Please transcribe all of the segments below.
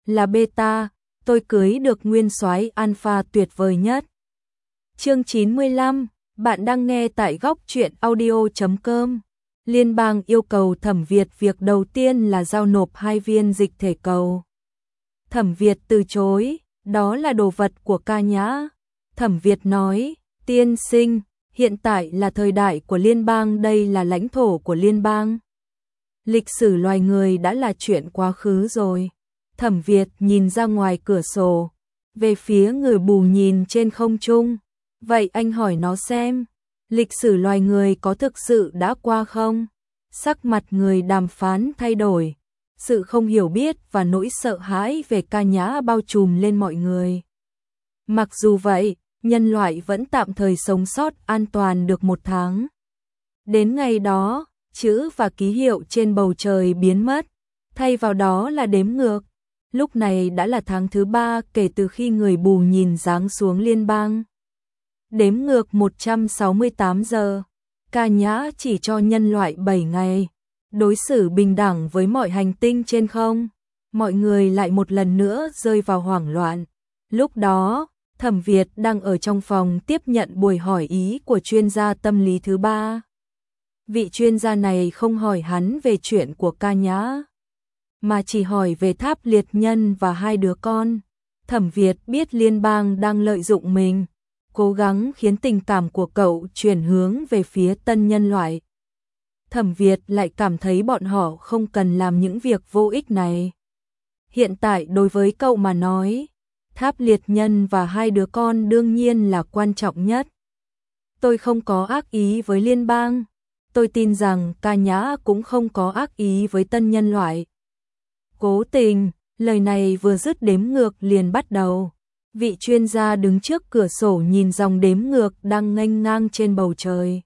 là beta, tôi cưới được nguyên soái alpha tuyệt vời nhất. Chương 95, bạn đang nghe tại góc truyện audio.com. Liên bang yêu cầu Thẩm Việt việc đầu tiên là giao nộp 2 viên dịch thể cầu. Thẩm Việt từ chối, đó là đồ vật của ca nhã. Thẩm Việt nói, tiên sinh, hiện tại là thời đại của liên bang, đây là lãnh thổ của liên bang. Lịch sử loài người đã là chuyện quá khứ rồi. Thẩm Việt nhìn ra ngoài cửa sổ, về phía người bù nhìn trên không trung. Vậy anh hỏi nó xem, lịch sử loài người có thực sự đã qua không? Sắc mặt người đàm phán thay đổi, sự không hiểu biết và nỗi sợ hãi về ca nhã bao trùm lên mọi người. Mặc dù vậy, nhân loại vẫn tạm thời sống sót an toàn được 1 tháng. Đến ngày đó, chữ và ký hiệu trên bầu trời biến mất, thay vào đó là đếm ngược. Lúc này đã là tháng thứ 3 kể từ khi người bù nhìn giáng xuống liên bang. Đếm ngược 168 giờ, ca nhã chỉ cho nhân loại 7 ngày, đối xử bình đẳng với mọi hành tinh trên không. Mọi người lại một lần nữa rơi vào hoảng loạn. Lúc đó, Thẩm Việt đang ở trong phòng tiếp nhận buổi hỏi ý của chuyên gia tâm lý thứ 3. Vị chuyên gia này không hỏi hắn về chuyện của ca nhã, mà chỉ hỏi về Tháp Liệt Nhân và 2 đứa con. Thẩm Việt biết liên bang đang lợi dụng mình, cố gắng khiến tình cảm của cậu chuyển hướng về phía tân nhân loại. Thẩm Việt lại cảm thấy bọn họ không cần làm những việc vô ích này. Hiện tại đối với cậu mà nói, Tháp Liệt Nhân và 2 đứa con đương nhiên là quan trọng nhất. Tôi không có ác ý với liên bang. Tôi tin rằng ca nhã cũng không có ác ý với tân nhân loại. Cố tình, lời này vừa dứt đếm ngược liền bắt đầu. Vị chuyên gia đứng trước cửa sổ nhìn dòng đếm ngược đang nghênh ngang trên bầu trời.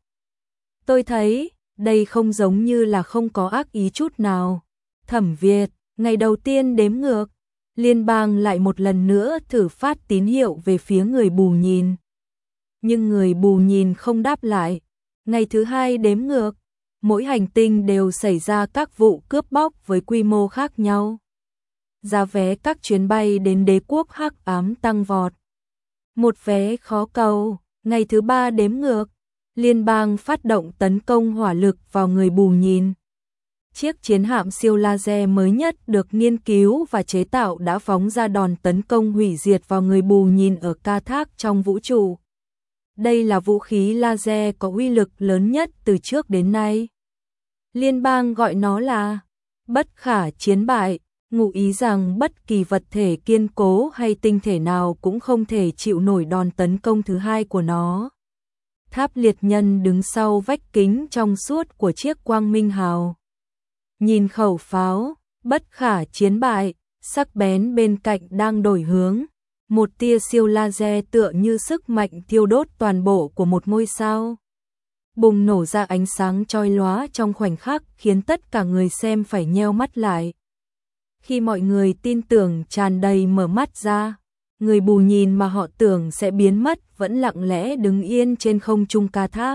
Tôi thấy, đây không giống như là không có ác ý chút nào. Thẩm Việt, ngày đầu tiên đếm ngược, liên bang lại một lần nữa thử phát tín hiệu về phía người bù nhìn. Nhưng người bù nhìn không đáp lại. Ngày thứ 2 đếm ngược, mỗi hành tinh đều xảy ra các vụ cướp bóc với quy mô khác nhau. Giá vé các chuyến bay đến đế quốc hắc ám tăng vọt. Một vé khó cầu. Ngày thứ 3 đếm ngược, liên bang phát động tấn công hỏa lực vào người bù nhìn. Chiếc chiến hạm siêu laser mới nhất được nghiên cứu và chế tạo đã phóng ra đòn tấn công hủy diệt vào người bù nhìn ở ca thác trong vũ trụ. Đây là vũ khí laser có uy lực lớn nhất từ trước đến nay. Liên bang gọi nó là bất khả chiến bại, ngụ ý rằng bất kỳ vật thể kiên cố hay tinh thể nào cũng không thể chịu nổi đòn tấn công thứ 2 của nó. Tháp Liệt Nhân đứng sau vách kính trong suốt của chiếc quang minh hào. Nhìn khẩu pháo, bất khả chiến bại, sắc bén bên cạnh đang đổi hướng. Một tia siêu laser tựa như sức mạnh thiêu đốt toàn bộ của một ngôi sao. Bùng nổ ra ánh sáng chói lóa trong khoảnh khắc khiến tất cả người xem phải nheo mắt lại. Khi mọi người tin tưởng tràn đầy mở mắt ra, người bù nhìn mà họ tưởng sẽ biến mất vẫn lặng lẽ đứng yên trên không trung ca thác.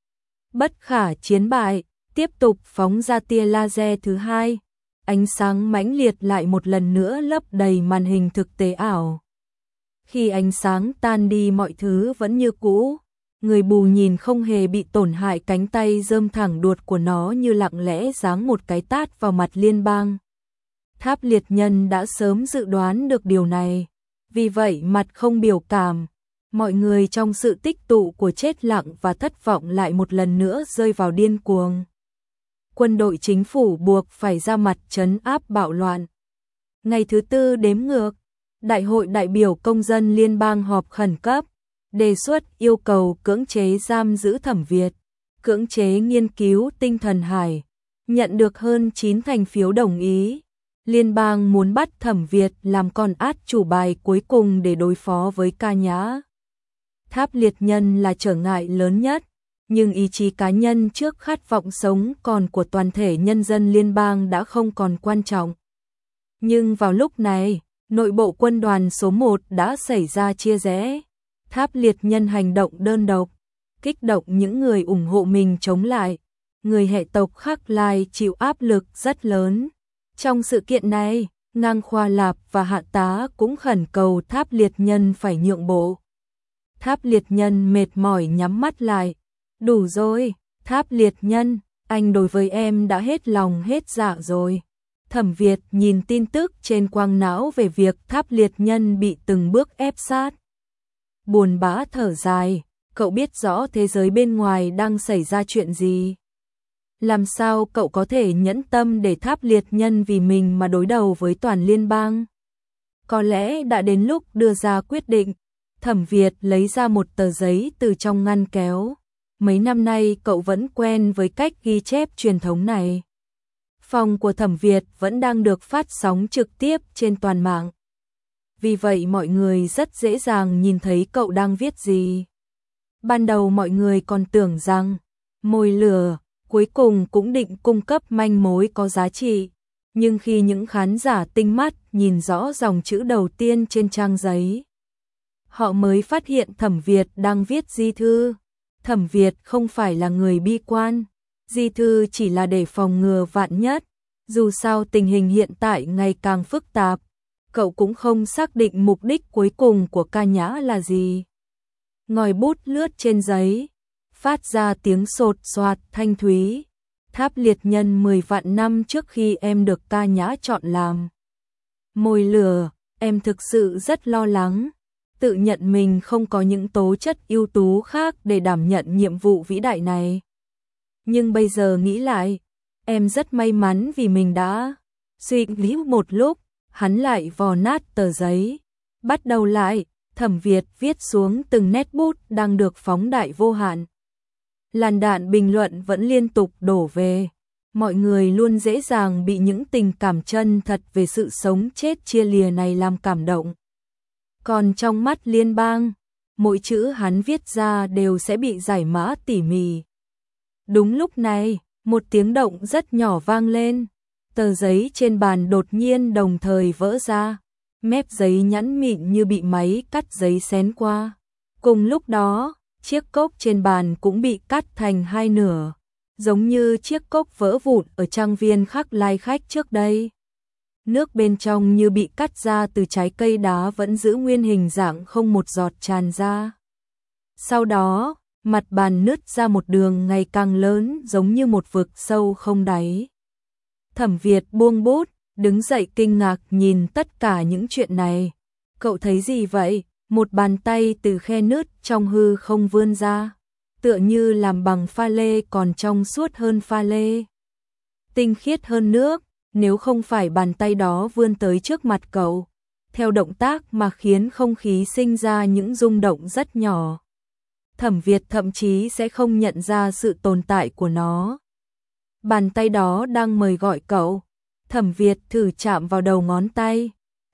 Bất khả chiến bại, tiếp tục phóng ra tia laser thứ 2. Ánh sáng mãnh liệt lại một lần nữa lấp đầy màn hình thực tế ảo. Khi ánh sáng tan đi mọi thứ vẫn như cũ, người bù nhìn không hề bị tổn hại, cánh tay rơm thẳng đuột của nó như lặng lẽ giáng một cái tát vào mặt liên bang. Tháp Liệt Nhân đã sớm dự đoán được điều này, vì vậy mặt không biểu cảm. Mọi người trong sự tích tụ của chết lặng và thất vọng lại một lần nữa rơi vào điên cuồng. Quân đội chính phủ buộc phải ra mặt trấn áp bạo loạn. Ngày thứ 4 đếm ngược, Đại hội đại biểu công dân liên bang họp khẩn cấp, đề xuất yêu cầu cưỡng chế giam giữ Thẩm Việt, cưỡng chế nghiên cứu tinh thần hải, nhận được hơn 9 thành phiếu đồng ý. Liên bang muốn bắt Thẩm Việt làm con át chủ bài cuối cùng để đối phó với ca nhã. Tháp Liệt Nhân là trở ngại lớn nhất, nhưng ý chí cá nhân trước khát vọng sống còn của toàn thể nhân dân liên bang đã không còn quan trọng. Nhưng vào lúc này, nội bộ quân đoàn số 1 đã xảy ra chia rẽ. Tháp Liệt Nhân hành động đơn độc, kích động những người ủng hộ mình chống lại. Người hệ tộc Khắc Lai chịu áp lực rất lớn. Trong sự kiện này, Ngang Khoa Lạp và Hạ Tá cũng khẩn cầu Tháp Liệt Nhân phải nhượng bộ. Tháp Liệt Nhân mệt mỏi nhắm mắt lại. Đủ rồi, Tháp Liệt Nhân, anh đối với em đã hết lòng hết dạ rồi. Thẩm Việt nhìn tin tức trên quang não về việc Tháp Liệt Nhân bị từng bước ép sát. Buồn bã thở dài, cậu biết rõ thế giới bên ngoài đang xảy ra chuyện gì. Làm sao cậu có thể nhẫn tâm để Tháp Liệt Nhân vì mình mà đối đầu với toàn liên bang? Có lẽ đã đến lúc đưa ra quyết định. Thẩm Việt lấy ra một tờ giấy từ trong ngăn kéo. Mấy năm nay cậu vẫn quen với cách ghi chép truyền thống này. Phòng của Thẩm Việt vẫn đang được phát sóng trực tiếp trên toàn mạng. Vì vậy mọi người rất dễ dàng nhìn thấy cậu đang viết gì. Ban đầu mọi người còn tưởng rằng mồi lửa cuối cùng cũng định cung cấp manh mối có giá trị. Nhưng khi những khán giả tinh mắt nhìn rõ dòng chữ đầu tiên trên trang giấy, họ mới phát hiện Thẩm Việt đang viết di thư. Thẩm Việt không phải là người bi quan. Di thư chỉ là để phòng ngừa vạn nhất. Dù sao tình hình hiện tại ngày càng phức tạp, cậu cũng không xác định mục đích cuối cùng của Ca Nhã là gì. Ngòi bút lướt trên giấy, phát ra tiếng sột soạt thanh thúy. Tháp Liệt Nhân 10 vạn năm trước khi em được Ca Nhã chọn làm mồi lửa, em thực sự rất lo lắng, tự nhận mình không có những tố chất ưu tú khác để đảm nhận nhiệm vụ vĩ đại này. Nhưng bây giờ nghĩ lại, em rất may mắn vì mình đã. Suy nghĩ một lúc, hắn lại vò nát tờ giấy, bắt đầu lại. Thẩm Việt viết xuống từng nét bút đang được phóng đại vô hạn. Làn đạn bình luận vẫn liên tục đổ về. Mọi người luôn dễ dàng bị những tình cảm chân thật về sự sống chết chia lìa này làm cảm động. Còn trong mắt liên bang, mỗi chữ hắn viết ra đều sẽ bị giải mã tỉ mỉ. Đúng lúc này, một tiếng động rất nhỏ vang lên. Tờ giấy trên bàn đột nhiên đồng thời vỡ ra. Mép giấy nhẵn mịn như bị máy cắt giấy xén qua. Cùng lúc đó, chiếc cốc trên bàn cũng bị cắt thành hai nửa, giống như chiếc cốc vỡ vụn ở trang viên Khắc Lai Khách trước đây. Nước bên trong như bị cắt ra từ trái cây đá vẫn giữ nguyên hình dạng không một giọt tràn ra. Sau đó, mặt bàn nứt ra một đường ngày càng lớn giống như một vực sâu không đáy. Thẩm Việt buông bút, đứng dậy kinh ngạc nhìn tất cả những chuyện này. Cậu thấy gì vậy? Một bàn tay từ khe nứt trong hư không vươn ra, tựa như làm bằng pha lê còn trong suốt hơn pha lê, tinh khiết hơn nước. Nếu không phải bàn tay đó vươn tới trước mặt cậu, theo động tác mà khiến không khí sinh ra những rung động rất nhỏ, Thẩm Việt thậm chí sẽ không nhận ra sự tồn tại của nó. Bàn tay đó đang mời gọi cậu. Thẩm Việt thử chạm vào đầu ngón tay.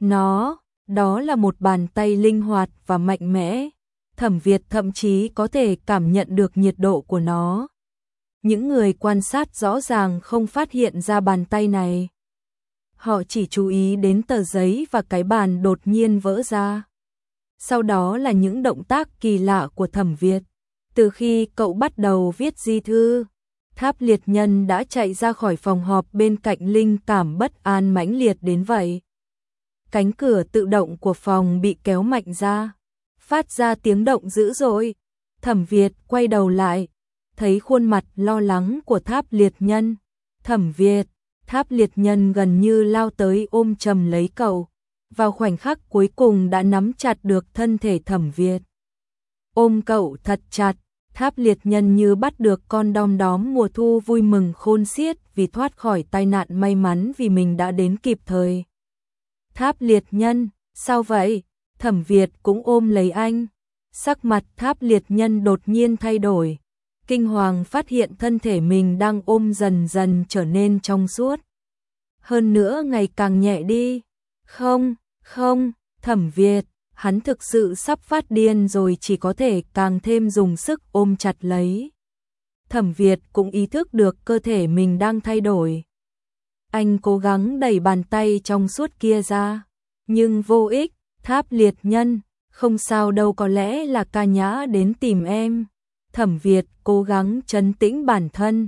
Đó là một bàn tay linh hoạt và mạnh mẽ. Thẩm Việt thậm chí có thể cảm nhận được nhiệt độ của nó. Những người quan sát rõ ràng không phát hiện ra bàn tay này. Họ chỉ chú ý đến tờ giấy và cái bàn đột nhiên vỡ ra. Sau đó là những động tác kỳ lạ của Thẩm Việt. Từ khi cậu bắt đầu viết di thư, Tháp Liệt Nhân đã chạy ra khỏi phòng họp bên cạnh linh cảm bất an mãnh liệt đến vậy. Cánh cửa tự động của phòng bị kéo mạnh ra, phát ra tiếng động dữ dội. Thẩm Việt quay đầu lại, thấy khuôn mặt lo lắng của Tháp Liệt Nhân. Thẩm Việt, Tháp Liệt Nhân gần như lao tới ôm chầm lấy cậu. Vào khoảnh khắc cuối cùng đã nắm chặt được thân thể Thẩm Việt. Ôm cậu thật chặt, Tháp Liệt Nhân như bắt được con đom đóm mùa thu vui mừng khôn xiết vì thoát khỏi tai nạn, may mắn vì mình đã đến kịp thời. Tháp Liệt Nhân, sao vậy? Thẩm Việt cũng ôm lấy anh. Sắc mặt Tháp Liệt Nhân đột nhiên thay đổi. Kinh hoàng phát hiện thân thể mình đang ôm dần dần trở nên trong suốt. Hơn nữa ngày càng nhẹ đi. Không, Thẩm Việt, hắn thực sự sắp phát điên rồi, chỉ có thể càng thêm dùng sức ôm chặt lấy. Thẩm Việt cũng ý thức được cơ thể mình đang thay đổi. Anh cố gắng đẩy bàn tay trong suốt kia ra, nhưng vô ích. Tháp Liệt Nhân, không sao đâu, có lẽ là Ca Nhã đến tìm em. Thẩm Việt cố gắng trấn tĩnh bản thân.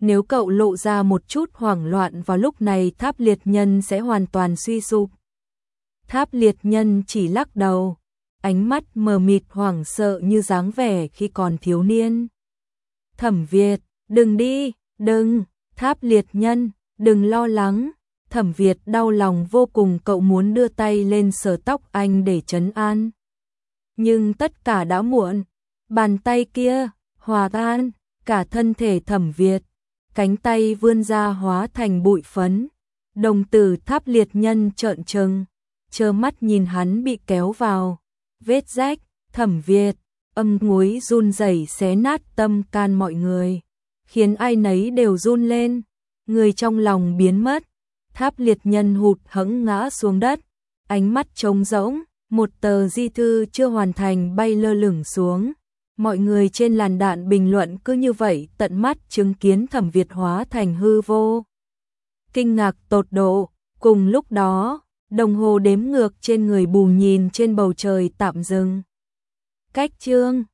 Nếu cậu lộ ra một chút hoảng loạn vào lúc này Tháp Liệt Nhân sẽ hoàn toàn suy sụp. Tháp Liệt Nhân chỉ lắc đầu, ánh mắt mờ mịt hoảng sợ như dáng vẻ khi còn thiếu niên. Thẩm Việt, đừng đi, đừng, Tháp Liệt Nhân, đừng lo lắng. Thẩm Việt đau lòng vô cùng, cậu muốn đưa tay lên sờ tóc anh để trấn an. Nhưng tất cả đã muộn, bàn tay kia, hòa tan, cả thân thể Thẩm Việt, cánh tay vươn ra hóa thành bụi phấn. Đồng tử Tháp Liệt Nhân trợn trừng, trơ mắt nhìn hắn bị kéo vào vết rách. Thẩm Việt, âm nguối run rẩy xé nát tâm can mọi người, khiến ai nấy đều run lên, người trong lòng biến mất. Tháp Liệt Nhân hụt hẫng ngã xuống đất, ánh mắt trống rỗng, một tờ di thư chưa hoàn thành bay lơ lửng xuống. Mọi người trên làn đạn bình luận cứ như vậy tận mắt chứng kiến Thẩm Việt hóa thành hư vô. Kinh ngạc tột độ, cùng lúc đó, đồng hồ đếm ngược trên người Bù nhìn trên bầu trời tạm dừng. Cách chương